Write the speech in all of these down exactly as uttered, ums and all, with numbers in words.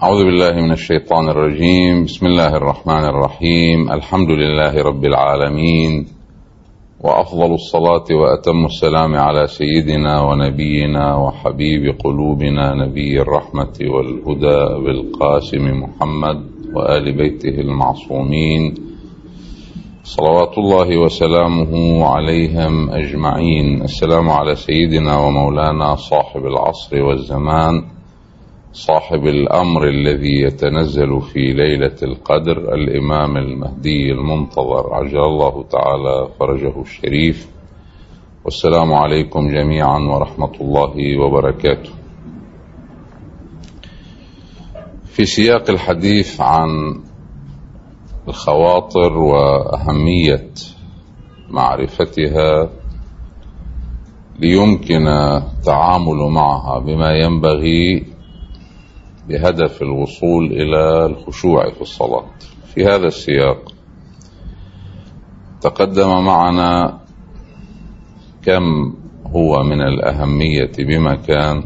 أعوذ بالله من الشيطان الرجيم. بسم الله الرحمن الرحيم. الحمد لله رب العالمين، وأفضل الصلاة وأتم السلام على سيدنا ونبينا وحبيب قلوبنا نبي الرحمة والهدى بالقاسم محمد وآل بيته المعصومين صلوات الله وسلامه عليهم أجمعين. السلام على سيدنا ومولانا صاحب العصر والزمان، صاحب الأمر الذي يتنزل في ليلة القدر، الإمام المهدي المنتظر عجل الله تعالى فرجه الشريف. والسلام عليكم جميعا ورحمة الله وبركاته. في سياق الحديث عن الخواطر وأهمية معرفتها ليمكن التعامل معها بما ينبغي بهدف الوصول إلى الخشوع في الصلاة. في هذا السياق تقدم معنا كم هو من الأهمية بمكان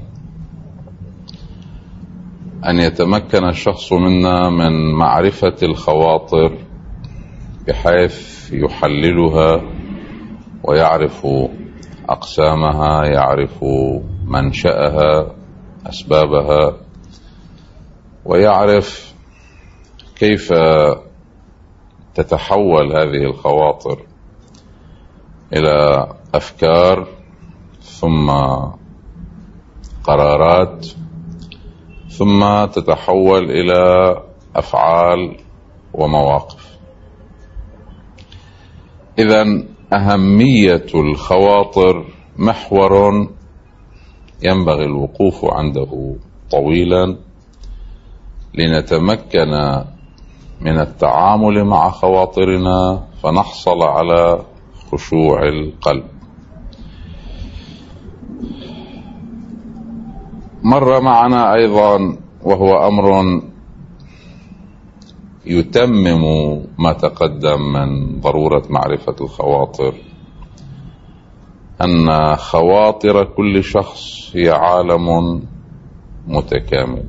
أن يتمكن الشخص منا من معرفة الخواطر بحيث يحللها ويعرف أقسامها، يعرف منشأها، أسبابها، ويعرف كيف تتحول هذه الخواطر إلى أفكار ثم قرارات ثم تتحول إلى أفعال ومواقف. إذن أهمية الخواطر محور ينبغي الوقوف عنده طويلا لنتمكن من التعامل مع خواطرنا فنحصل على خشوع القلب. مر معنا أيضا وهو أمر يتمم ما تقدم من ضرورة معرفة الخواطر، أن خواطر كل شخص هي عالم متكامل.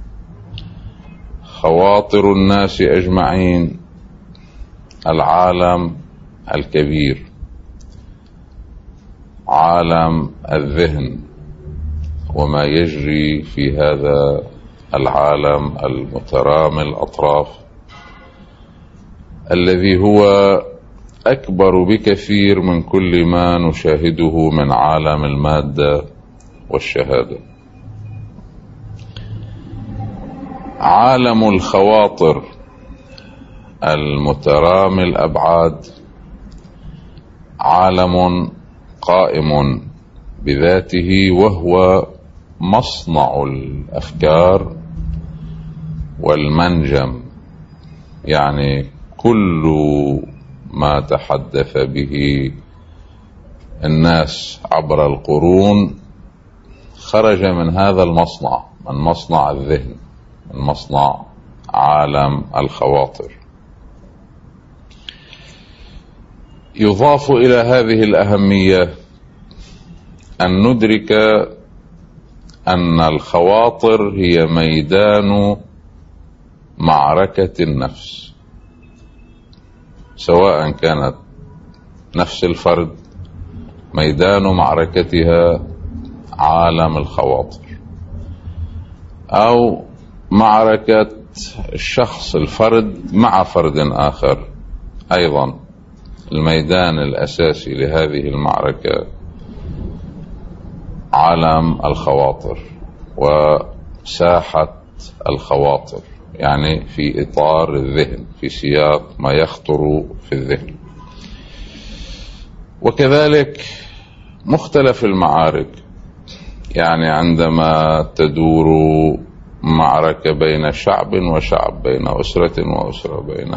خواطر الناس أجمعين العالم الكبير، عالم الذهن وما يجري في هذا العالم المترامي الأطراف، الذي هو أكبر بكثير من كل ما نشاهده من عالم المادة والشهادة. عالم الخواطر المترامي الأبعاد عالم قائم بذاته، وهو مصنع الأفكار والمنجم، يعني كل ما تحدث به الناس عبر القرون خرج من هذا المصنع، من مصنع الذهن، من مصنع عالم الخواطر. يضاف إلى هذه الأهمية أن ندرك أن الخواطر هي ميدان معركة النفس، سواء كانت نفس الفرد ميدان معركتها عالم الخواطر، أو معركة الشخص الفرد مع فرد آخر. أيضا الميدان الأساسي لهذه المعركة عالم الخواطر وساحة الخواطر، يعني في إطار الذهن، في سياق ما يخطر في الذهن. وكذلك مختلف المعارك، يعني عندما تدور معركة بين شعب وشعب، بين أسرة وأسرة، بين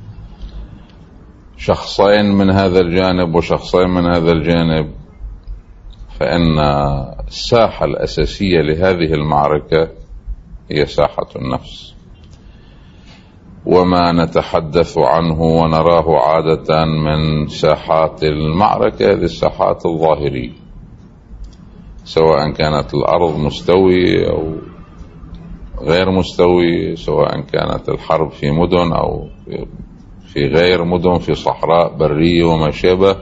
شخصين من هذا الجانب وشخصين من هذا الجانب، فإن الساحة الأساسية لهذه المعركة هي ساحة النفس. وما نتحدث عنه ونراه عادة من ساحات المعركة هذه الساحات الظاهرية، سواء كانت الأرض مستوية أو غير مستوي، سواء كانت الحرب في مدن أو في غير مدن، في صحراء برية وما شابه.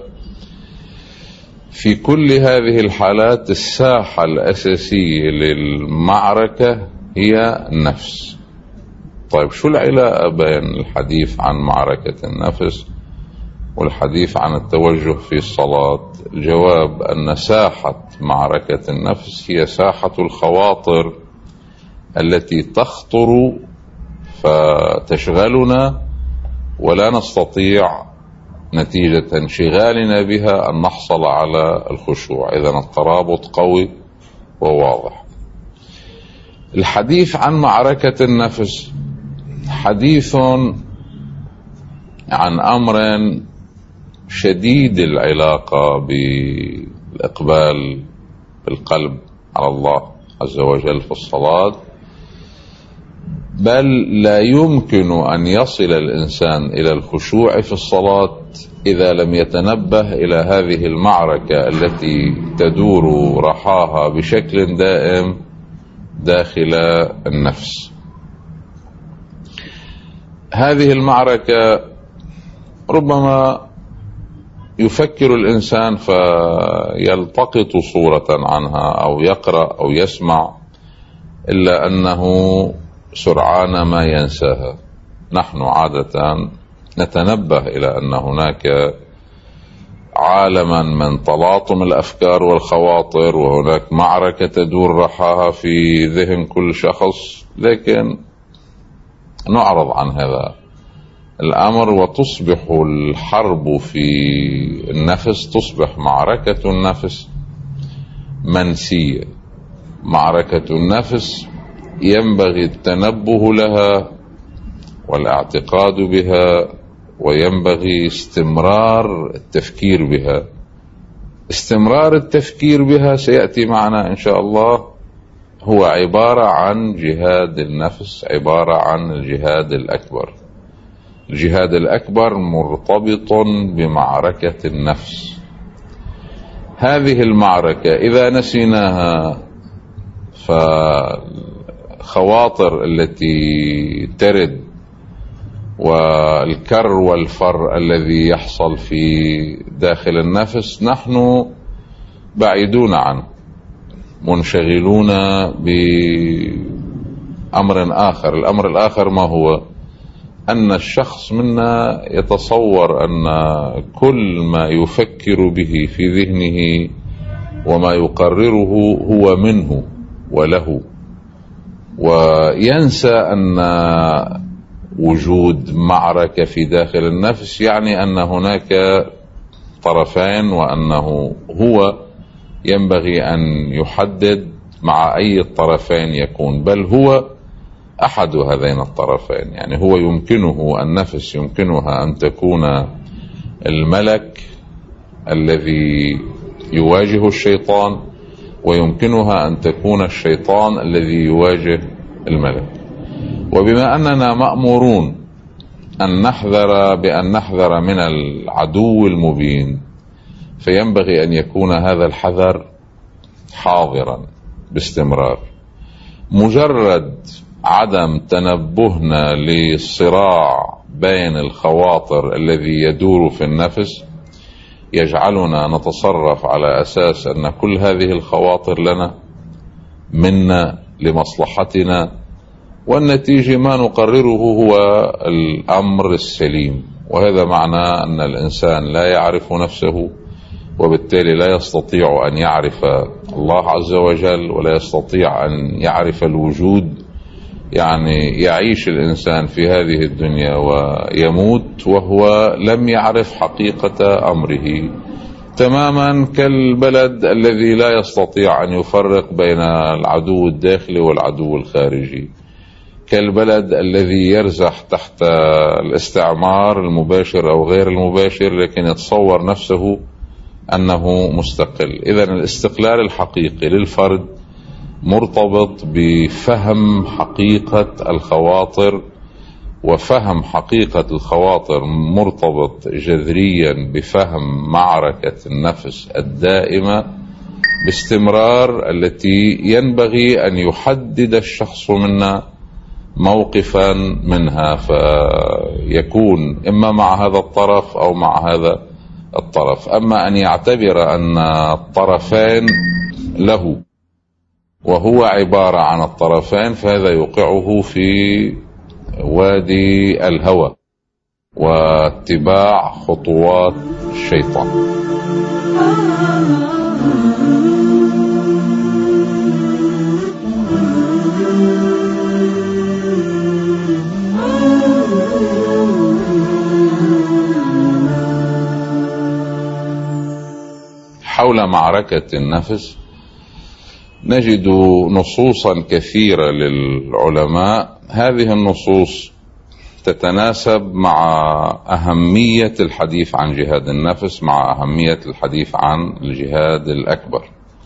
في كل هذه الحالات الساحة الأساسية للمعركة هي النفس. طيب شو العلاقة بين الحديث عن معركة النفس والحديث عن التوجه في الصلاة؟ الجواب أن ساحة معركة النفس هي ساحة الخواطر التي تخطر فتشغلنا، ولا نستطيع نتيجة انشغالنا بها أن نحصل على الخشوع. إذن الترابط قوي وواضح. الحديث عن معركة النفس حديث عن أمر شديد العلاقة بالإقبال بالقلب على الله عز وجل في الصلاة، بل لا يمكن أن يصل الإنسان إلى الخشوع في الصلاة إذا لم يتنبه إلى هذه المعركة التي تدور رحاها بشكل دائم داخل النفس. هذه المعركة ربما يفكر الإنسان فيلتقط صورة عنها أو يقرأ أو يسمع، إلا أنه سرعان ما ينساها. نحن عادة نتنبه إلى أن هناك عالما من تلاطم الأفكار والخواطر، وهناك معركة تدور رحاها في ذهن كل شخص، لكن نعرض عن هذا الأمر وتصبح الحرب في النفس، تصبح معركة النفس منسية. معركة النفس ينبغي التنبه لها والاعتقاد بها، وينبغي استمرار التفكير بها. استمرار التفكير بها سيأتي معنا إن شاء الله، هو عبارة عن جهاد النفس، عبارة عن الجهاد الأكبر. الجهاد الأكبر مرتبط بمعركة النفس. هذه المعركة إذا نسيناها فخواطر التي ترد والكر والفر الذي يحصل في داخل النفس نحن بعيدون عنه، منشغلون بأمر آخر. الأمر الآخر ما هو؟ أن الشخص منا يتصور أن كل ما يفكر به في ذهنه وما يقرره هو منه وله، وينسى أن وجود معركة في داخل النفس يعني أن هناك طرفين، وأنه هو ينبغي أن يحدد مع أي الطرفين يكون، بل هو أحد هذين الطرفين. يعني هو يمكنه، النفس يمكنها أن تكون الملك الذي يواجه الشيطان، ويمكنها أن تكون الشيطان الذي يواجه الملك. وبما أننا مأمورون أن نحذر بأن نحذر من العدو المبين، فينبغي أن يكون هذا الحذر حاضرا باستمرار. مجرد عدم تنبهنا للصراع بين الخواطر الذي يدور في النفس يجعلنا نتصرف على أساس أن كل هذه الخواطر لنا، منا، لمصلحتنا، والنتيجة ما نقرره هو الأمر السليم. وهذا معناه أن الإنسان لا يعرف نفسه، وبالتالي لا يستطيع أن يعرف الله عز وجل، ولا يستطيع أن يعرف الوجود. يعني يعيش الإنسان في هذه الدنيا ويموت وهو لم يعرف حقيقة أمره، تماما كالبلد الذي لا يستطيع أن يفرق بين العدو الداخلي والعدو الخارجي، كالبلد الذي يرزح تحت الاستعمار المباشر أو غير المباشر، لكن يتصور نفسه أنه مستقل. إذن الاستقلال الحقيقي للفرد مرتبط بفهم حقيقة الخواطر، وفهم حقيقة الخواطر مرتبط جذريا بفهم معركة النفس الدائمة باستمرار، التي ينبغي أن يحدد الشخص منا موقفا منها، فيكون إما مع هذا الطرف أو مع هذا الطرف. أما أن يعتبر أن الطرفين له وهو عبارة عن الطرفين، فهذا يوقعه في وادي الهوى واتباع خطوات الشيطان. حول معركة النفس نجد نصوصا كثيرة للعلماء. هذه النصوص تتناسب مع أهمية الحديث عن جهاد النفس، مع أهمية الحديث عن الجهاد الأكبر.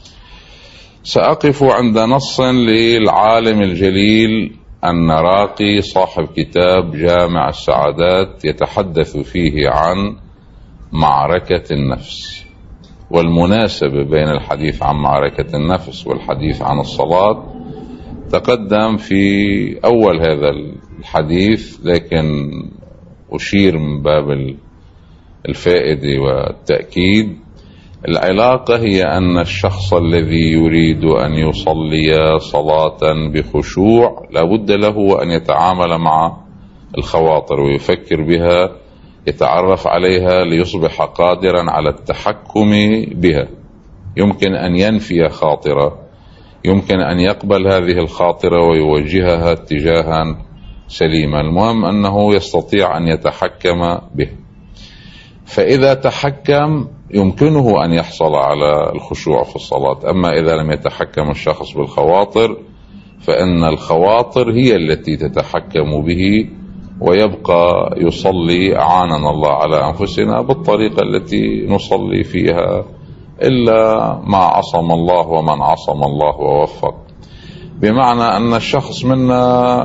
سأقف عند نص للعالم الجليل النراقي صاحب كتاب جامع السعادات، يتحدث فيه عن معركة النفس. والمناسبة بين الحديث عن معركة النفس والحديث عن الصلاة تقدم في أول هذا الحديث، لكن أشير من باب الفائدة والتأكيد. العلاقة هي أن الشخص الذي يريد أن يصلي صلاة بخشوع لابد له أن يتعامل مع الخواطر ويفكر بها، يتعرف عليها ليصبح قادرا على التحكم بها. يمكن أن ينفي خاطرة، يمكن أن يقبل هذه الخاطرة ويوجهها اتجاها سليما، المهم أنه يستطيع أن يتحكم به. فإذا تحكم يمكنه أن يحصل على الخشوع في الصلاة. أما إذا لم يتحكم الشخص بالخواطر فإن الخواطر هي التي تتحكم به، ويبقى يصلي أعاننا الله على أنفسنا بالطريقة التي نصلي فيها، إلا ما عصم الله ومن عصم الله ووفق. بمعنى أن الشخص منا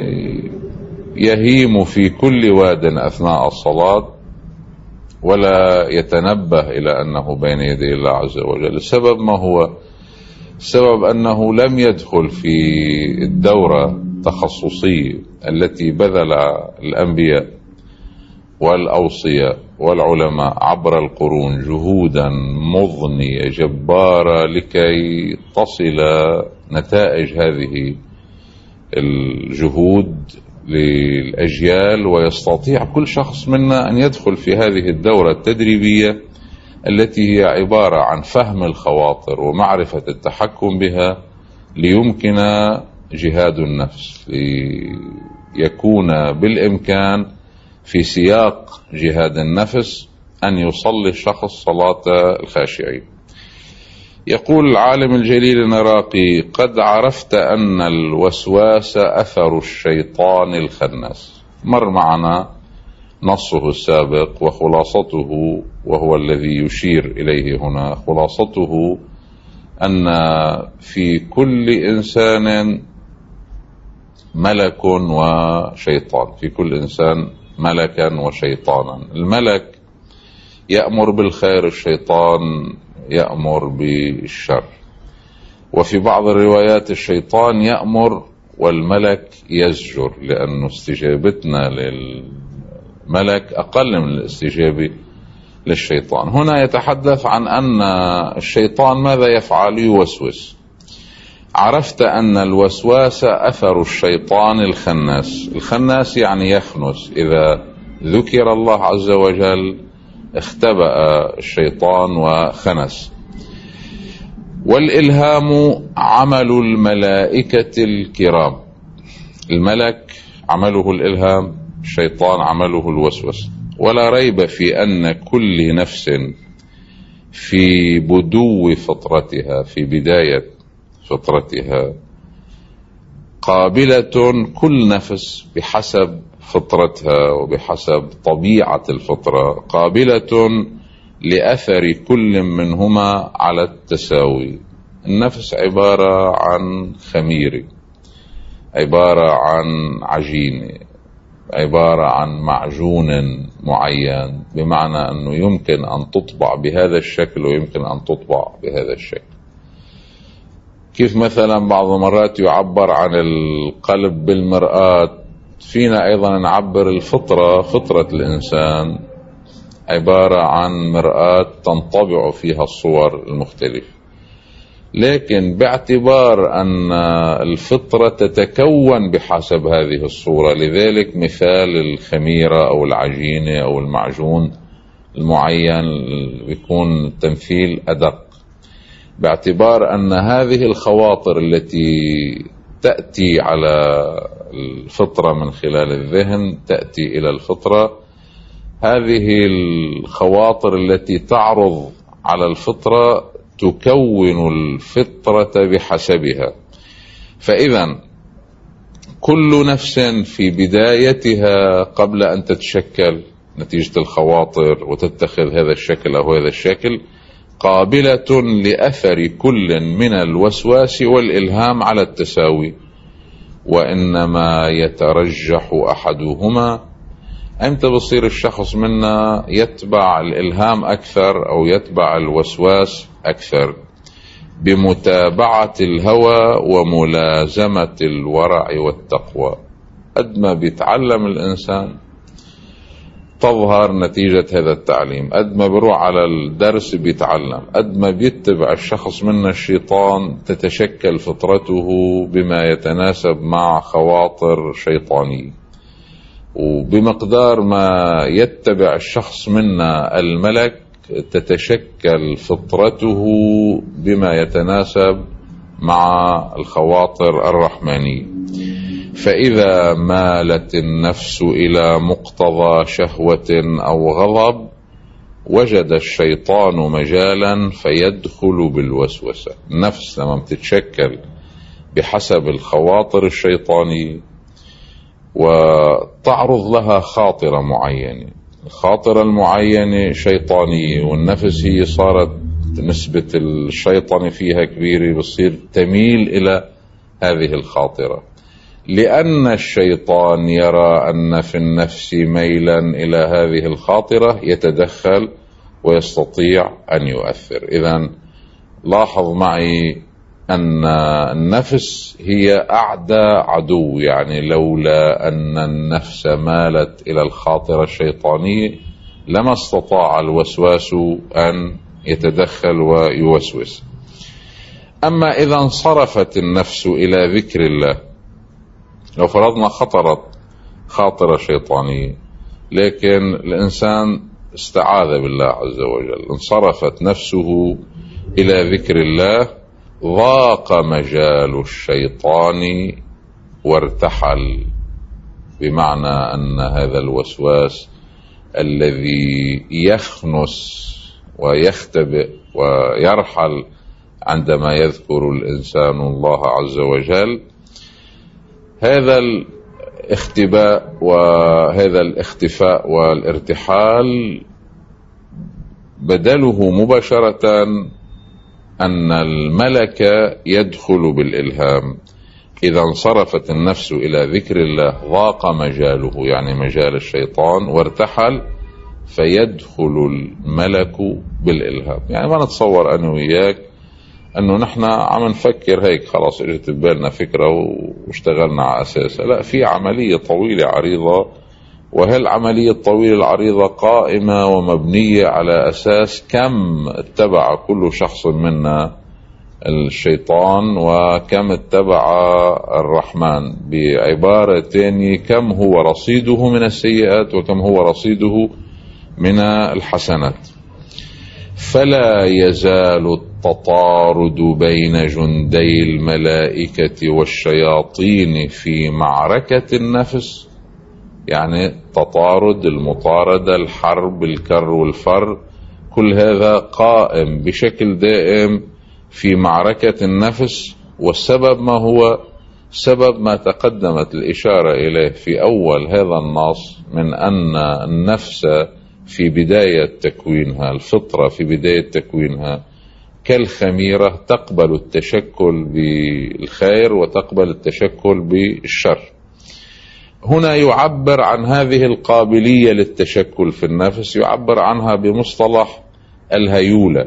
يهيم في كل واد أثناء الصلاة ولا يتنبه إلى أنه بين يدي الله عز وجل. السبب ما هو؟ السبب أنه لم يدخل في الدورة التخصصية التي بذل الأنبياء والأوصياء والعلماء عبر القرون جهودا مضنية جبارة لكي تصل نتائج هذه الجهود للأجيال، ويستطيع كل شخص منا أن يدخل في هذه الدورة التدريبية التي هي عبارة عن فهم الخواطر ومعرفة التحكم بها، ليمكن جهاد النفس، ليكون بالإمكان في سياق جهاد النفس أن يصلي الشخص صلاة الخاشعين. يقول العالم الجليل النراقي: قد عرفت أن الوسواس أثر الشيطان الخناس. مر معنا نصه السابق وخلاصته، وهو الذي يشير إليه هنا. خلاصته أن في كل إنسان ملك وشيطان، في كل إنسان ملكا وشيطانا. الملك يأمر بالخير، الشيطان يأمر بالشر. وفي بعض الروايات الشيطان يأمر والملك يزجر، لأن استجابتنا للملك أقل من الاستجابة للشيطان. هنا يتحدث عن أن الشيطان ماذا يفعل؟ يوسوس. عرفت أن الوسواس أثر الشيطان الخناس. الخناس يعني يخنس، إذا ذكر الله عز وجل اختبأ الشيطان وخنس. والإلهام عمل الملائكة الكرام. الملك عمله الإلهام، الشيطان عمله الوسوسة. ولا ريب في أن كل نفس في بدو فطرتها، في بداية فطرتها، قابلة، كل نفس بحسب فطرتها وبحسب طبيعة الفطرة، قابلة لأثر كل منهما على التساوي. النفس عبارة عن خميرة، عبارة عن عجينة، عبارة عن معجون معين، بمعنى أنه يمكن أن تطبع بهذا الشكل ويمكن أن تطبع بهذا الشكل. كيف مثلا بعض المرات يعبر عن القلب بالمرآة، فينا أيضا نعبر الفطرة، فطرة الإنسان عبارة عن مرآة تنطبع فيها الصور المختلفة، لكن باعتبار أن الفطرة تتكون بحسب هذه الصورة، لذلك مثال الخميرة أو العجينة أو المعجون المعين بيكون تمثيل أدق، باعتبار أن هذه الخواطر التي تأتي على الفطرة من خلال الذهن تأتي إلى الفطرة، هذه الخواطر التي تعرض على الفطرة تكون الفطرة بحسبها. فإذا كل نفس في بدايتها قبل أن تتشكل نتيجة الخواطر وتتخذ هذا الشكل أو هذا الشكل قابلة لأثر كل من الوسواس والإلهام على التساوي، وإنما يترجح أحدهما. أمتى بصير الشخص منا يتبع الإلهام أكثر أو يتبع الوسواس أكثر؟ بمتابعة الهوى وملازمة الورع والتقوى. قد ما بيتعلم الإنسان تظهر نتيجة هذا التعليم، قد ما بيروح على الدرس بيتعلم، قد ما بيتبع الشخص منا الشيطان تتشكل فطرته بما يتناسب مع خواطر شيطانية، وبمقدار ما يتبع الشخص منا الملك تتشكل فطرته بما يتناسب مع الخواطر الرحمانية. فإذا مالت النفس إلى مقتضى شهوة أو غضب وجد الشيطان مجالا فيدخل بالوسوسة. النفس لما بتتشكل بحسب الخواطر الشيطانية وتعرض لها خاطرة معينة، الخاطرة المعينة شيطانية والنفس هي صارت نسبة الشيطان فيها كبيرة، بصير تميل إلى هذه الخاطرة، لأن الشيطان يرى أن في النفس ميلا إلى هذه الخاطرة يتدخل ويستطيع أن يؤثر. إذن لاحظ معي أن النفس هي أعدى عدو، يعني لولا أن النفس مالت إلى الخاطرة الشيطانية لما استطاع الوسواس أن يتدخل ويوسوس. أما إذا انصرفت النفس إلى ذكر الله، لو فرضنا خطرت خاطرة شيطانية لكن الإنسان استعاذ بالله عز وجل، انصرفت نفسه إلى ذكر الله، ضاق مجال الشيطان وارتحل، بمعنى أن هذا الوسواس الذي يخنس ويختبئ ويرحل عندما يذكر الإنسان الله عز وجل، هذا الاختباء وهذا الاختفاء والارتحال بدله مباشرة أن الملك يدخل بالإلهام. إذا انصرفت النفس إلى ذكر الله ضاق مجاله، يعني مجال الشيطان، وارتحل فيدخل الملك بالإلهام. يعني ما نتصور أنا وياك أنه نحن عم نفكر هيك خلاص اجت ببالنا فكرة واشتغلنا على أساسها، لا، في عملية طويلة عريضة، وهالعملية الطويلة العريضة قائمة ومبنية على أساس كم اتبع كل شخص منا الشيطان وكم اتبع الرحمن، بعبارة تانية كم هو رصيده من السيئات وكم هو رصيده من الحسنات. فلا يزال التطارد بين جندي الملائكة والشياطين في معركة النفس، يعني تطارد، المطاردة، الحرب، الكر والفر، كل هذا قائم بشكل دائم في معركة النفس. والسبب ما هو؟ سبب ما تقدمت الإشارة إليه في أول هذا النص من أن النفس في بداية تكوينها، الفطرة في بداية تكوينها كالخميرة تقبل التشكل بالخير وتقبل التشكل بالشر. هنا يعبر عن هذه القابلية للتشكل في النفس، يعبر عنها بمصطلح الهيولة.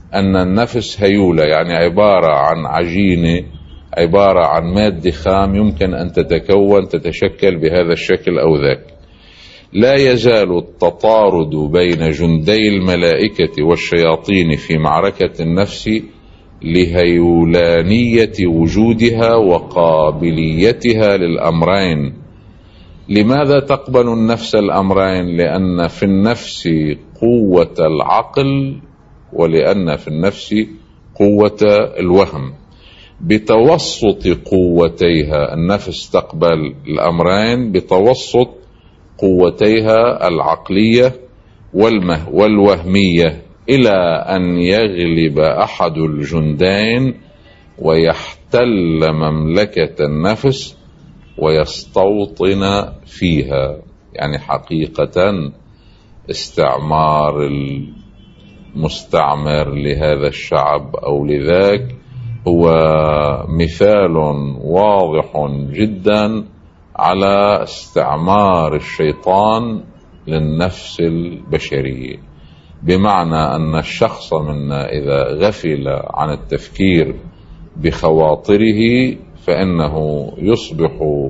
أن النفس هيولة، يعني عبارة عن عجينة، عبارة عن مادة خام يمكن أن تتكون تتشكل بهذا الشكل أو ذاك. لا يزال التطارد بين جندي الملائكة والشياطين في معركة النفس لهيولانية وجودها وقابليتها للأمرين. لماذا تقبل النفس الأمرين؟ لأن في النفس قوة العقل، ولأن في النفس قوة الوهم. بتوسط قوتيها النفس تقبل الأمرين، بتوسط قوتيها العقلية والوهمية، إلى أن يغلب أحد الجندين ويحتل مملكة النفس ويستوطن فيها. يعني حقيقة استعمار المستعمر لهذا الشعب أو لذاك هو مثال واضح جدا على استعمار الشيطان للنفس البشرية، بمعنى أن الشخص منا إذا غفل عن التفكير بخواطره فإنه يصبح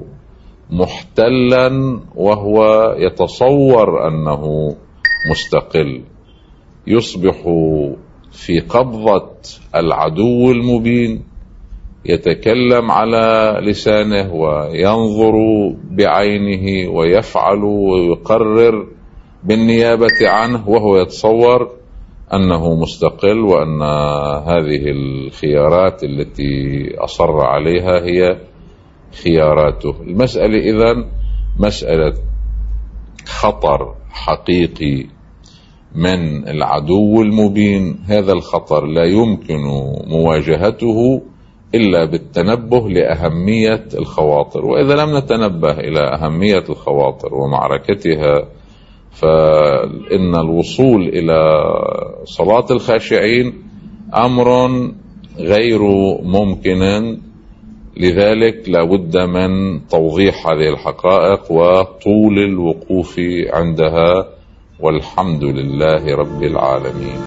محتلا وهو يتصور أنه مستقل، يصبح في قبضة العدو المبين، يتكلم على لسانه وينظر بعينه ويفعل ويقرر بالنيابة عنه وهو يتصور أنه مستقل، وأن هذه الخيارات التي أصر عليها هي خياراته. المسألة إذن مسألة خطر حقيقي من العدو المبين. هذا الخطر لا يمكن مواجهته إلا بالتنبه لأهمية الخواطر، وإذا لم نتنبه إلى أهمية الخواطر ومعركتها فإن الوصول إلى صلاة الخاشعين أمر غير ممكن. لذلك لا بد من توضيح هذه الحقائق وطول الوقوف عندها، والحمد لله رب العالمين.